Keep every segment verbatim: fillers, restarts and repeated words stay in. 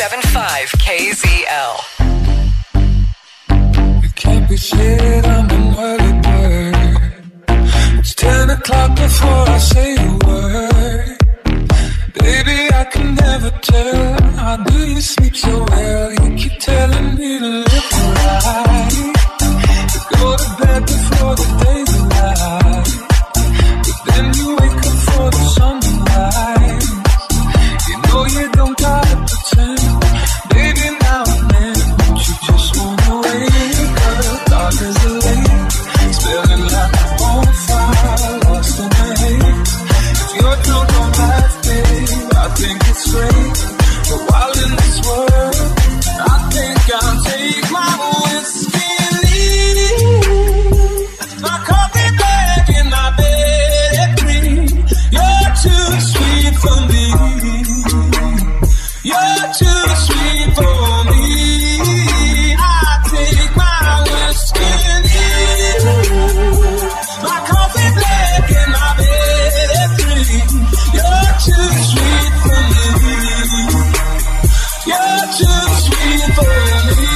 seven five K Z L. You can't be shit, I'm an early bird. It's ten o'clock before I say a word. Baby, I can never tell. How do you sleep so well? You keep telling me to live right, to go to bed before the day's alive. But then you wake up for the sunrise. You know you don't gotta pretend. Baby, now and then, don't you just wanna wake up? Dark as the lake, spilling like a bonfire, lost in the haze. If you're drunk on life, babe, I think it's great. But while in this world, I think I'll take my whiskey and leave my coffee bag in my bed at three. You're too sweet for me. You're too sweet for me. I take my whiskey and leave my coffee bag in my bed at three. You're too sweet for me. You're too sweet for me.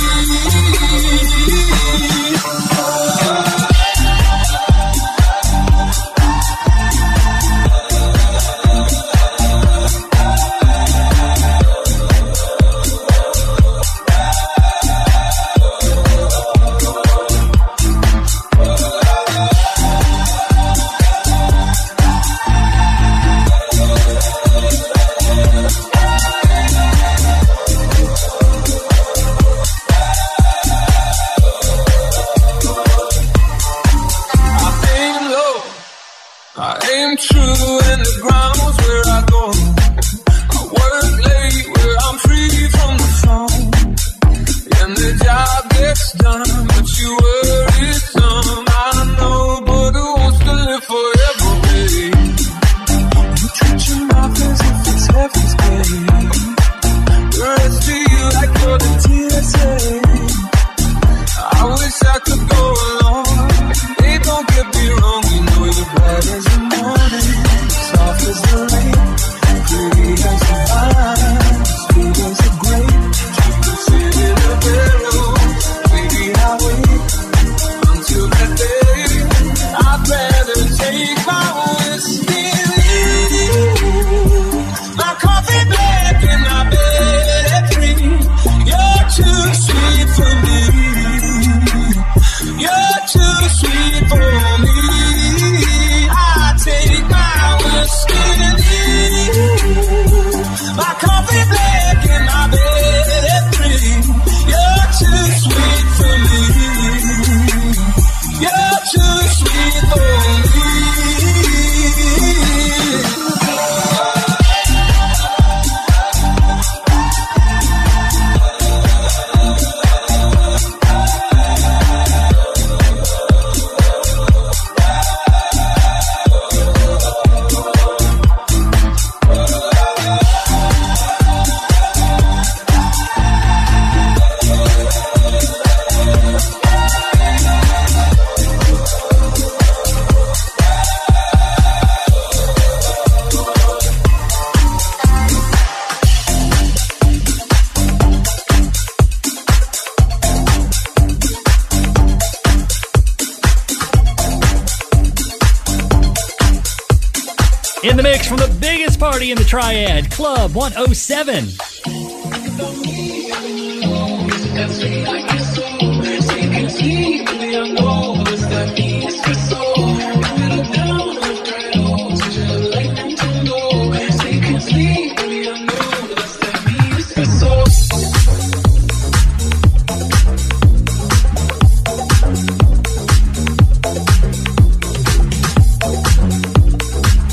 In the mix from the biggest party in the Triad, Club one oh seven.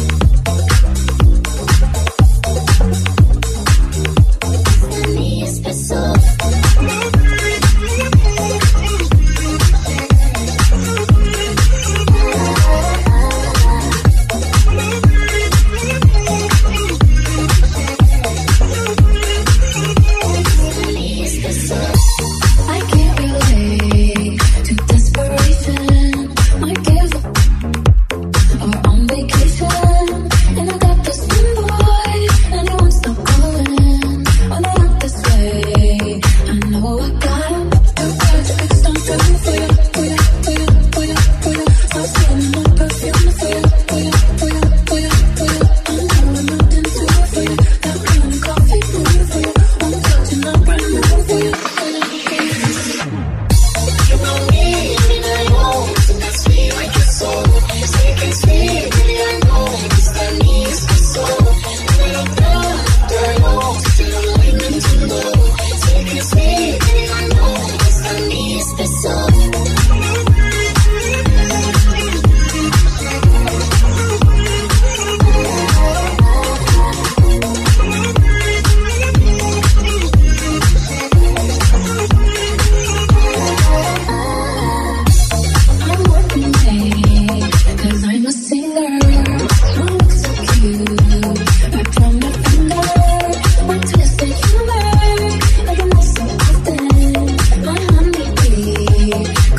It's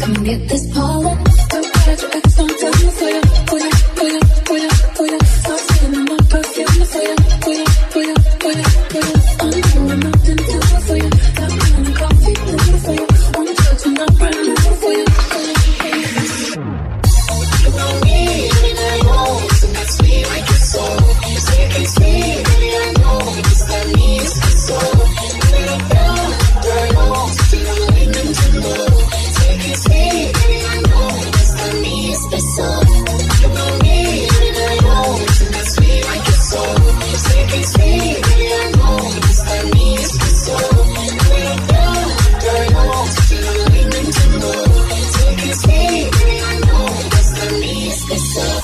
come get this pollen. Don't catch your ex on time for you, for you, for you, for you, for you. Stop singing my perfume for you, for you, for you, for you, for you. I'm doing nothing to for you. Got me on coffee for you. I'm touching up brand new for you, for you, for you. You know me, and I know, so that's me like your soul. You say it's me, baby, I know, it's that me, it's the soul. Little girl, girl, know, feel like into love. Take it, baby, I know, it's that me, it's the soul. You know me, and I know, so that's me like your soul. You say it's me, baby, I know, it's that me, it's the soul. Little girl, girl, know, feel like into love. Take it, baby, I know, it's that me, it's the soul.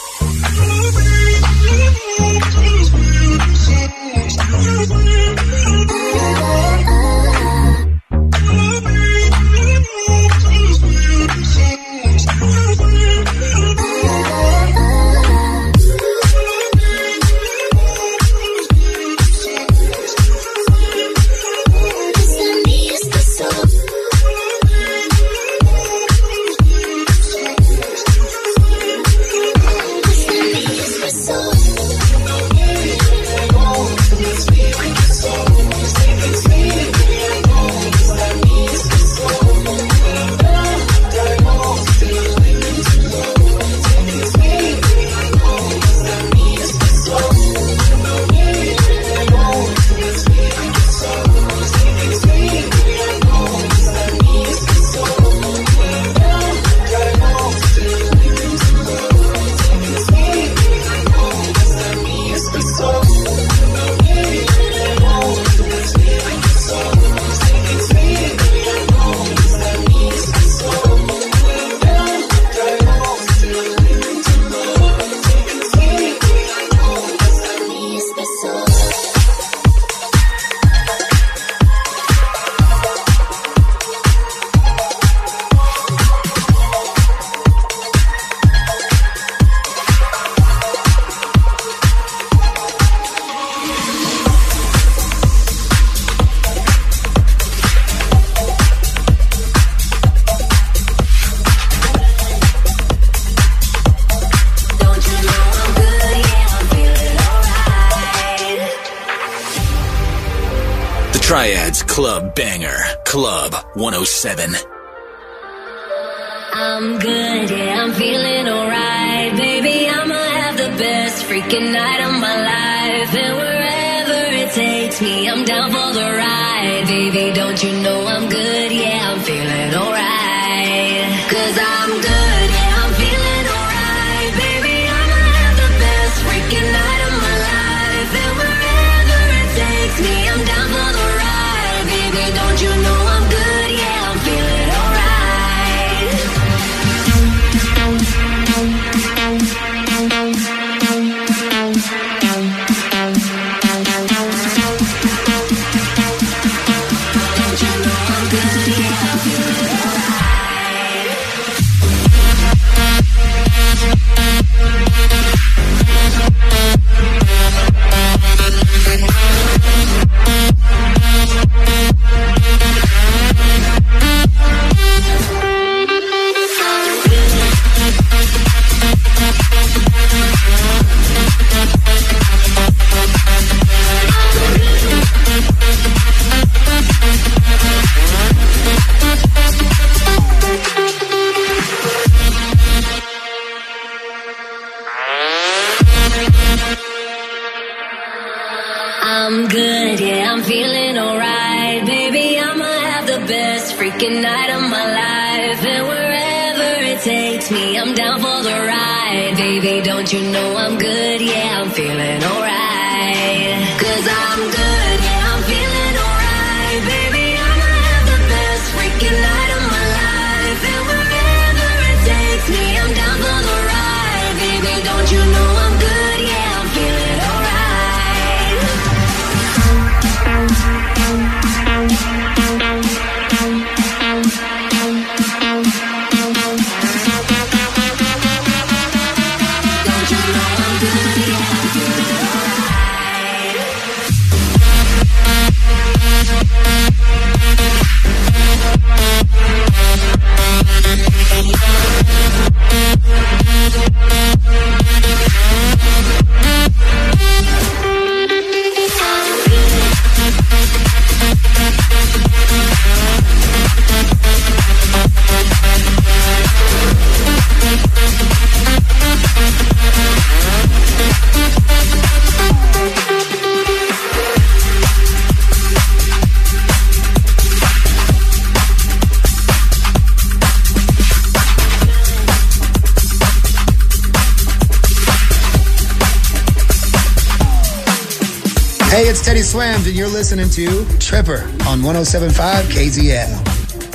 Triad's Club Banger, Club one oh seven. I'm good, yeah, I'm feeling alright. Baby, I'ma have the best freaking night of my life. And wherever it takes me, I'm down for the ride. Baby, don't you know I'm good, yeah, I'm feeling alright. Cause I'm good, yeah, I'm feeling alright. Baby, I'ma have the best freaking night of my life. And wherever it takes me, I'm down for the ride. Baby, don't you know I'm good, yeah, I'm feeling alright. Don't you know I'm good, yeah, I'm feeling I'm good, yeah, I'm feeling alright. Baby, I'ma have the best freaking night of my life. And wherever it takes me, I'm down for the ride. Baby, don't you know I'm good, yeah, I'm feeling alright. Cause I'm good, yeah, I'm feeling alright. Baby, I'ma have the best freaking night of my life. And wherever it takes me, I'm down for the ride. Baby, don't you know I'm good, yeah, I'm feeling alright. Don't you know I'm good, yeah, I'm feeling alright. Hey, it's Teddy Swims, and you're listening to Tripper on one oh seven point five K Z L.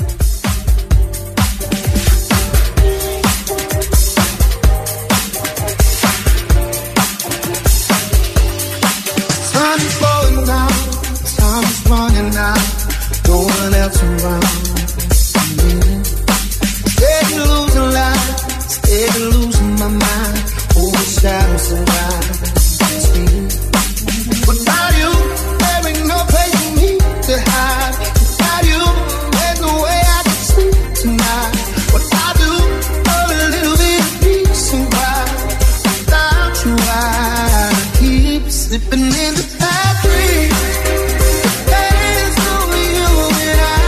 Sun is falling down, time is running out, no one else around. Mm-hmm. Steady losing life, steady losing my mind, all the shadows surround. Without you, there ain't no place for me to hide. Without you, there's no way I can sleep tonight. What I do, for a little bit of peace and quiet. Without you, I keep slipping in the bad dreams. There's only you and I.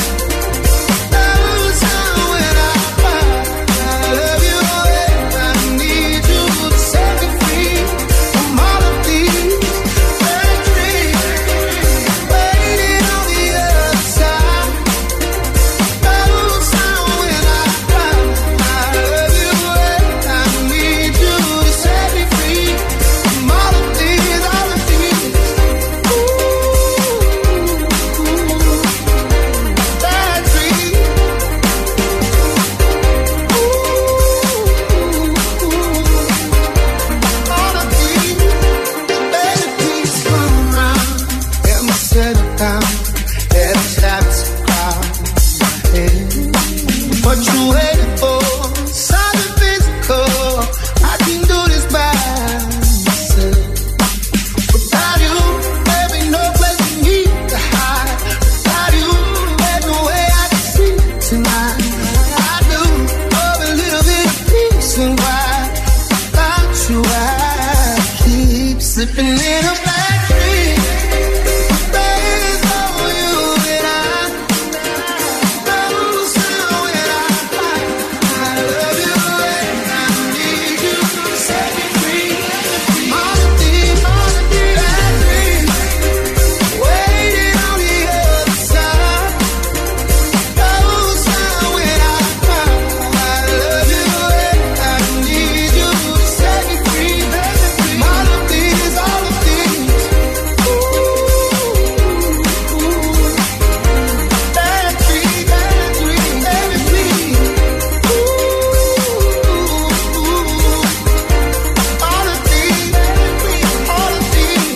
Those are when I find I love you and I need you to set me free from all of these bad dreams. Waiting on the other side. Those are when I find I love you and I need you to set me free from all of these, all of these. Ooh, bad dreams. Ooh, all of these. Baby, please come around. Let me settle down. Let us have this crowd. Hey. What you waiting for? Something physical. I can do this by myself. Without you, there ain't no place for me to hide. Without you, there's no way I can sleep tonight. I do love a little bit of peace and quiet. Without you, I keep slipping in a bad dream. There's only you and I. Those are when I find I love you and I need you to set me free. All of these, all of these bad dreams. Waiting on the other side. Those are when I find I love you and I need you to set me free. All of these, all of these. Ooh, bad dreams, bad dreams, baby, please. Ooh, all of these, all of these.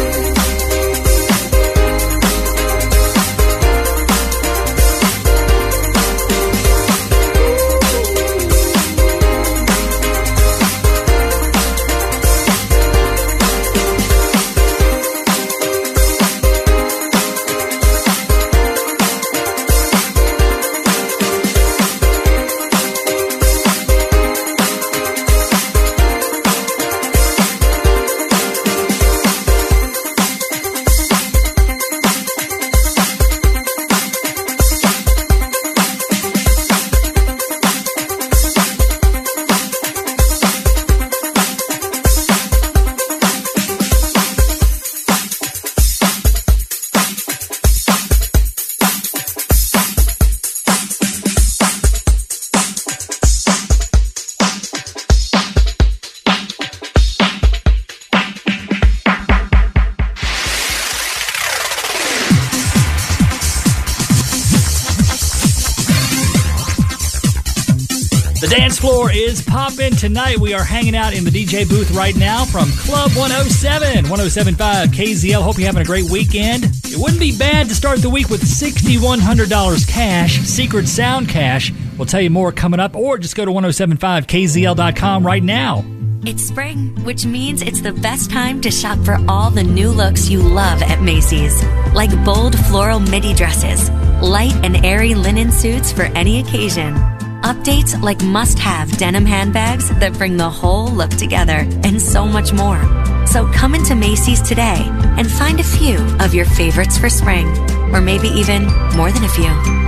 The dance floor is popping tonight. We are hanging out in the D J booth right now from Club one oh seven, one oh seven point five K Z L. Hope you're having a great weekend. It wouldn't be bad to start the week with six thousand one hundred dollars cash, Secret Sound cash. We'll tell you more coming up, or just go to one oh seven point five K Z L dot com right now. It's spring, which means it's the best time to shop for all the new looks you love at Macy's. Like bold floral midi dresses, light and airy linen suits for any occasion. Updates like must-have denim handbags that bring the whole look together, and so much more. So come into Macy's today and find a few of your favorites for spring, or maybe even more than a few.